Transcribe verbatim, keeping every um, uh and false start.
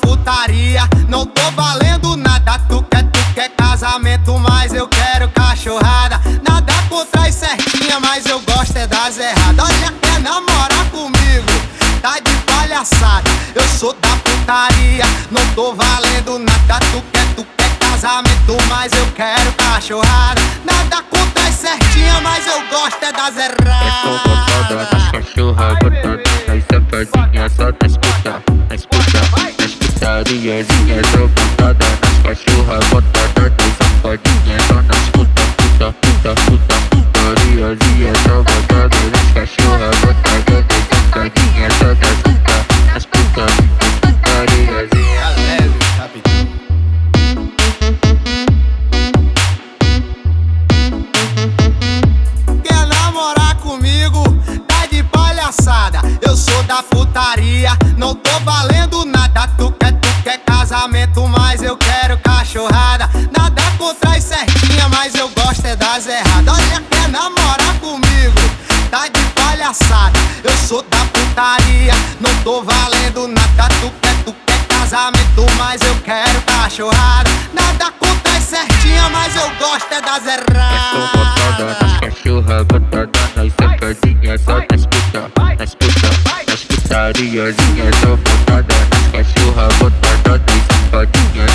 putaria, não tô valendo nada. Tu quer, tu quer casamento, mas eu quero cachorrada. Nada contra as certinhas, mas eu gosto é das erradas. Olha, quer namorar comigo, tá de palhaçada. Eu sou da putaria, não tô valendo nada. Tu quer, tu quer casamento, mas eu quero cachorrada. Nada contra as certinhas, mas eu gosto é das erradas. Eu tô botada nas cachorras, botada nas safadinhas, só nas puta, nas puta, nas putariazinhas. Tô botada nas cachorras, botada nas safadinhas, só nas puta, puta, puta, puta, putariazinhas. Tô botada nas cachorras, botada nas safadinhas, só nas puta, nas puta, nas putariazinhas. Leve, rapidinho. Quer namorar comigo? Tá de palhaçada. Eu sou da putaria, não tô valendo nada. Tu quer, tu quer casamento, mas eu quero cachorrada. Nada contra as certinhas, mas eu gosto é das erradas. Olha, quer namorar comigo? Tá de palhaçada. Eu sou da putaria, não tô valendo nada. Tu quer, tu quer casamento, mas eu quero cachorrada. Nada contra as certinhas, mas eu gosto é das erradas. Eu tô botada nas cachorras, botada nas safadinhas, só nas puta, nas puta, nas putariazinhas. Tô botada nas cachorras, botada nas safadinhas.